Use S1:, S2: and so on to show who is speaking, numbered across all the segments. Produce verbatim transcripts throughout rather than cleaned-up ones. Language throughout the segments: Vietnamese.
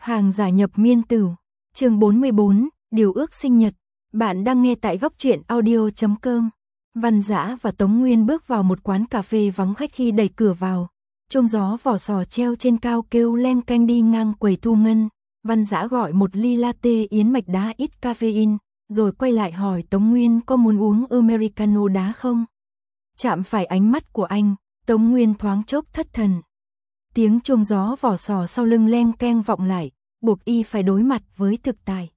S1: Hàng giả nhập miên tử, chương bốn mươi bốn, điều ước sinh nhật. Bạn đang nghe tại góc truyện audio chấm com. Văn Dã và Tống Nguyên bước vào một quán cà phê vắng khách khi đẩy cửa vào. Chuông gió vỏ sò treo trên cao kêu leng canh đi ngang quầy thu ngân. Văn Dã gọi một ly latte yến mạch đá ít caffeine, rồi quay lại hỏi Tống Nguyên có muốn uống Americano đá không. Chạm phải ánh mắt của anh, Tống Nguyên thoáng chốc thất thần. Tiếng chuông gió vỏ sò sau lưng leng keng vọng lại, buộc y phải đối mặt với thực tại.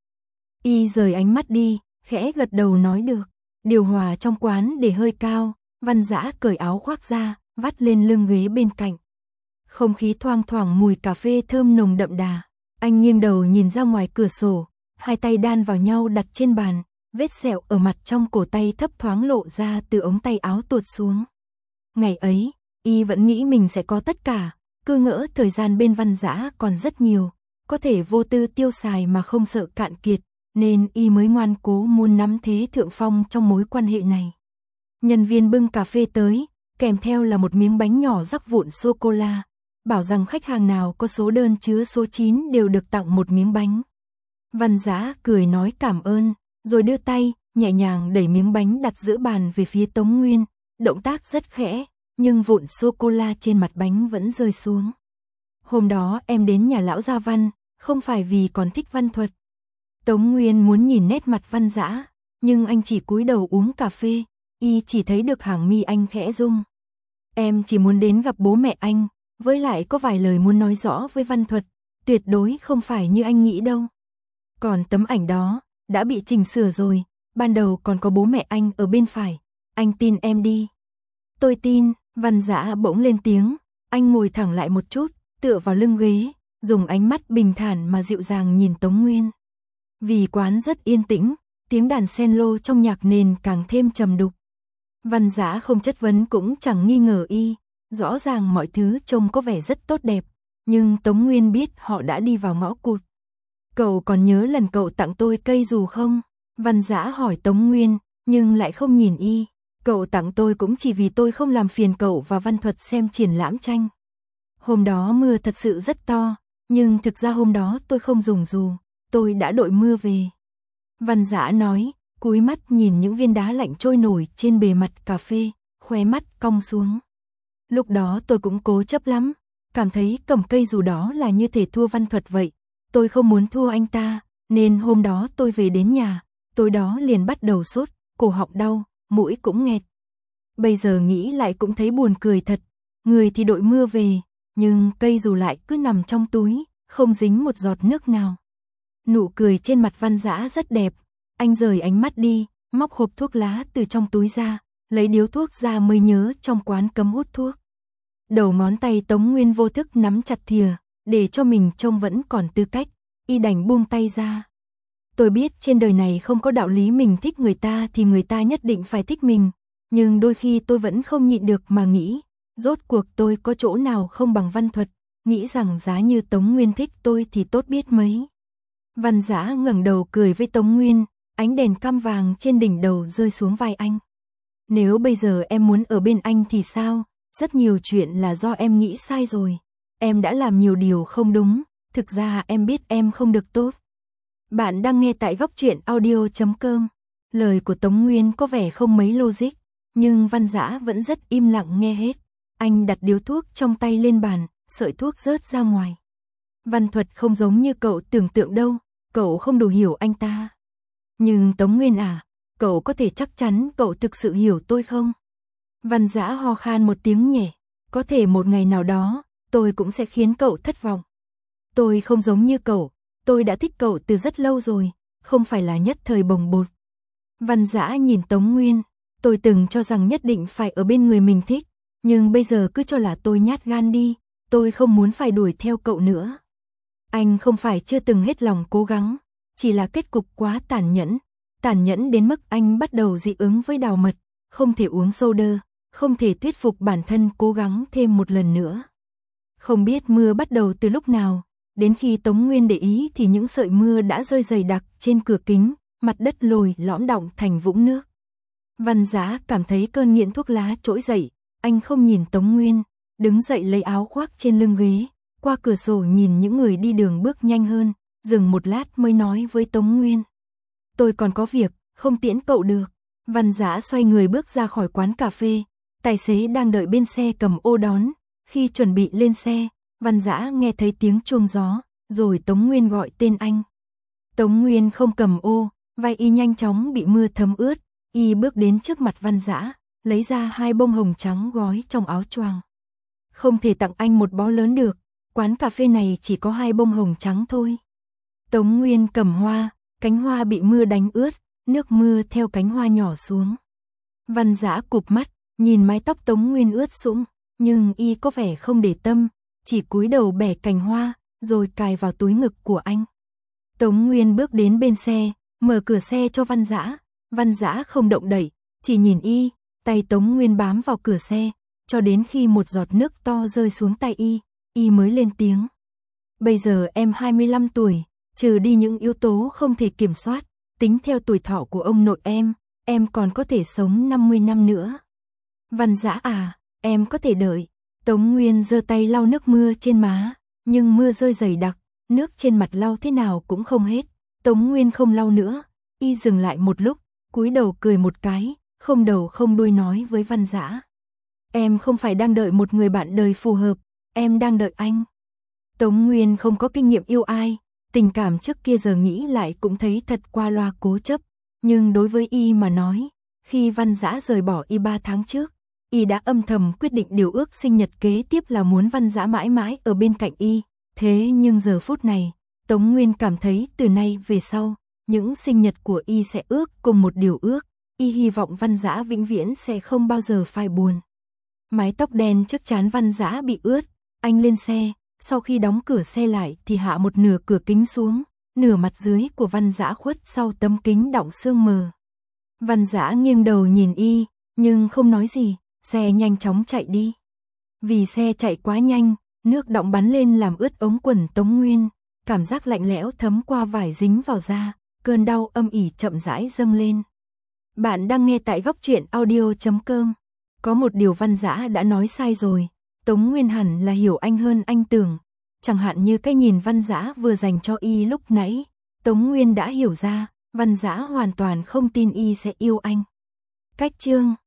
S1: Y rời ánh mắt đi, khẽ gật đầu nói được. Điều hòa trong quán để hơi cao, Văn Dã cởi áo khoác ra, vắt lên lưng ghế bên cạnh. Không khí thoang thoảng mùi cà phê thơm nồng đậm đà. Anh nghiêng đầu nhìn ra ngoài cửa sổ, hai tay đan vào nhau đặt trên bàn, vết sẹo ở mặt trong cổ tay thấp thoáng lộ ra từ ống tay áo tuột xuống. Ngày ấy, y vẫn nghĩ mình sẽ có tất cả, cứ ngỡ thời gian bên Văn Dã còn rất nhiều, có thể vô tư tiêu xài mà không sợ cạn kiệt, nên y mới ngoan cố muốn nắm thế thượng phong trong mối quan hệ này. Nhân viên bưng cà phê tới, kèm theo là một miếng bánh nhỏ rắc vụn sô-cô-la, bảo rằng khách hàng nào có số đơn chứa số chín đều được tặng một miếng bánh. Văn Dã cười nói cảm ơn, rồi đưa tay, nhẹ nhàng đẩy miếng bánh đặt giữa bàn về phía Tống Nguyên, động tác rất khẽ, nhưng vụn sô-cô-la trên mặt bánh vẫn rơi xuống. Hôm đó em đến nhà lão gia Văn, không phải vì còn thích văn thuật. Tống Nguyên muốn nhìn nét mặt Văn Dã, nhưng anh chỉ cúi đầu uống cà phê, y chỉ thấy được hàng mi anh khẽ rung. Em chỉ muốn đến gặp bố mẹ anh, với lại có vài lời muốn nói rõ với văn thuật, tuyệt đối không phải như anh nghĩ đâu. Còn tấm ảnh đó, đã bị chỉnh sửa rồi, ban đầu còn có bố mẹ anh ở bên phải, anh tin em đi. Tôi tin, Văn Dã bỗng lên tiếng, anh ngồi thẳng lại một chút, tựa vào lưng ghế, dùng ánh mắt bình thản mà dịu dàng nhìn Tống Nguyên. Vì quán rất yên tĩnh, tiếng đàn cello trong nhạc nền càng thêm trầm đục. Văn Dã không chất vấn cũng chẳng nghi ngờ y, rõ ràng mọi thứ trông có vẻ rất tốt đẹp, nhưng Tống Nguyên biết họ đã đi vào ngõ cụt. Cậu còn nhớ lần cậu tặng tôi cây dù không? Văn Dã hỏi Tống Nguyên, nhưng lại không nhìn y. Cậu tặng tôi cũng chỉ vì tôi không làm phiền cậu và văn thuật xem triển lãm tranh. Hôm đó mưa thật sự rất to, nhưng thực ra hôm đó tôi không dùng dù, tôi đã đội mưa về. Văn Dã nói, cúi mắt nhìn những viên đá lạnh trôi nổi trên bề mặt cà phê, khóe mắt cong xuống. Lúc đó tôi cũng cố chấp lắm, cảm thấy cầm cây dù đó là như thể thua văn thuật vậy. Tôi không muốn thua anh ta, nên hôm đó tôi về đến nhà, tối đó liền bắt đầu sốt, cổ họng đau, mũi cũng nghẹt. Bây giờ nghĩ lại cũng thấy buồn cười thật, người thì đội mưa về, nhưng cây dù lại cứ nằm trong túi, không dính một giọt nước nào. Nụ cười trên mặt Văn Dã rất đẹp, anh rời ánh mắt đi, móc hộp thuốc lá từ trong túi ra, lấy điếu thuốc ra mới nhớ trong quán cấm hút thuốc. Đầu ngón tay Tống Nguyên vô thức nắm chặt thìa, để cho mình trông vẫn còn tư cách, y đành buông tay ra. Tôi biết trên đời này không có đạo lý mình thích người ta thì người ta nhất định phải thích mình, nhưng đôi khi tôi vẫn không nhịn được mà nghĩ, rốt cuộc tôi có chỗ nào không bằng văn thuật, nghĩ rằng giá như Tống Nguyên thích tôi thì tốt biết mấy. Văn Dã ngẩng đầu cười với Tống Nguyên, ánh đèn cam vàng trên đỉnh đầu rơi xuống vai anh. Nếu bây giờ em muốn ở bên anh thì sao? Rất nhiều chuyện là do em nghĩ sai rồi. Em đã làm nhiều điều không đúng, thực ra em biết em không được tốt. Bạn đang nghe tại góc truyện audio chấm com. Lời của Tống Nguyên có vẻ không mấy logic, nhưng Văn Dã vẫn rất im lặng nghe hết. Anh đặt điếu thuốc trong tay lên bàn, sợi thuốc rớt ra ngoài. Văn thuật không giống như cậu tưởng tượng đâu, cậu không đủ hiểu anh ta. Nhưng Tống Nguyên à, cậu có thể chắc chắn cậu thực sự hiểu tôi không? Văn Dã ho khan một tiếng nhẹ, có thể một ngày nào đó, tôi cũng sẽ khiến cậu thất vọng. Tôi không giống như cậu, tôi đã thích cậu từ rất lâu rồi, không phải là nhất thời bồng bột. Văn Dã nhìn Tống Nguyên, tôi từng cho rằng nhất định phải ở bên người mình thích, nhưng bây giờ cứ cho là tôi nhát gan đi, tôi không muốn phải đuổi theo cậu nữa. Anh không phải chưa từng hết lòng cố gắng, chỉ là kết cục quá tàn nhẫn, tàn nhẫn đến mức anh bắt đầu dị ứng với đào mật, không thể uống soda, không thể thuyết phục bản thân cố gắng thêm một lần nữa. Không biết mưa bắt đầu từ lúc nào, đến khi Tống Nguyên để ý thì những sợi mưa đã rơi dày đặc trên cửa kính, mặt đất lồi lõm đọng thành vũng nước. Văn Dã cảm thấy cơn nghiện thuốc lá trỗi dậy, anh không nhìn Tống Nguyên, đứng dậy lấy áo khoác trên lưng ghế, qua cửa sổ nhìn những người đi đường bước nhanh hơn, dừng một lát mới nói với Tống Nguyên. Tôi còn có việc, không tiễn cậu được. Văn Dã xoay người bước ra khỏi quán cà phê, tài xế đang đợi bên xe cầm ô đón. Khi chuẩn bị lên xe, Văn Dã nghe thấy tiếng chuông gió, rồi Tống Nguyên gọi tên anh. Tống Nguyên không cầm ô, vai y nhanh chóng bị mưa thấm ướt, y bước đến trước mặt Văn Dã, lấy ra hai bông hồng trắng gói trong áo choàng. Không thể tặng anh một bó lớn được, quán cà phê này chỉ có hai bông hồng trắng thôi. Tống Nguyên cầm hoa, cánh hoa bị mưa đánh ướt, nước mưa theo cánh hoa nhỏ xuống. Văn Dã cụp mắt, nhìn mái tóc Tống Nguyên ướt sũng, nhưng y có vẻ không để tâm, chỉ cúi đầu bẻ cành hoa, rồi cài vào túi ngực của anh. Tống Nguyên bước đến bên xe, mở cửa xe cho Văn Dã. Văn Dã không động đậy, chỉ nhìn y, tay Tống Nguyên bám vào cửa xe, cho đến khi một giọt nước to rơi xuống tay y, y mới lên tiếng. Bây giờ em hai mươi lăm tuổi, trừ đi những yếu tố không thể kiểm soát, tính theo tuổi thọ của ông nội em, em còn có thể sống năm mươi năm nữa. Văn Dã à, em có thể đợi. Tống Nguyên giơ tay lau nước mưa trên má, nhưng mưa rơi dày đặc, nước trên mặt lau thế nào cũng không hết. Tống Nguyên không lau nữa, y dừng lại một lúc, cúi đầu cười một cái, không đầu không đuôi nói với Văn Dã. Em không phải đang đợi một người bạn đời phù hợp, em đang đợi anh. Tống Nguyên không có kinh nghiệm yêu ai, tình cảm trước kia giờ nghĩ lại cũng thấy thật qua loa cố chấp, nhưng đối với y mà nói, khi Văn Dã rời bỏ y ba tháng trước, y đã âm thầm quyết định điều ước sinh nhật kế tiếp là muốn Văn Dã mãi mãi ở bên cạnh y. Thế nhưng giờ phút này, Tống Nguyên cảm thấy từ nay về sau, những sinh nhật của y sẽ ước cùng một điều ước, y hy vọng Văn Dã vĩnh viễn sẽ không bao giờ phải buồn. Mái tóc đen trước trán Văn Dã bị ướt, anh lên xe, sau khi đóng cửa xe lại thì hạ một nửa cửa kính xuống, nửa mặt dưới của Văn Dã khuất sau tấm kính đọng sương mờ. Văn Dã nghiêng đầu nhìn y, nhưng không nói gì, xe nhanh chóng chạy đi. Vì xe chạy quá nhanh, nước đọng bắn lên làm ướt ống quần Tống Nguyên, cảm giác lạnh lẽo thấm qua vải dính vào da, cơn đau âm ỉ chậm rãi dâng lên. Bạn đang nghe tại góc truyện audio chấm com. Có một điều Văn Dã đã nói sai rồi, Tống Nguyên hẳn là hiểu anh hơn anh tưởng, chẳng hạn như cái nhìn Văn Dã vừa dành cho y lúc nãy, Tống Nguyên đã hiểu ra, Văn Dã hoàn toàn không tin y sẽ yêu anh. Cách chương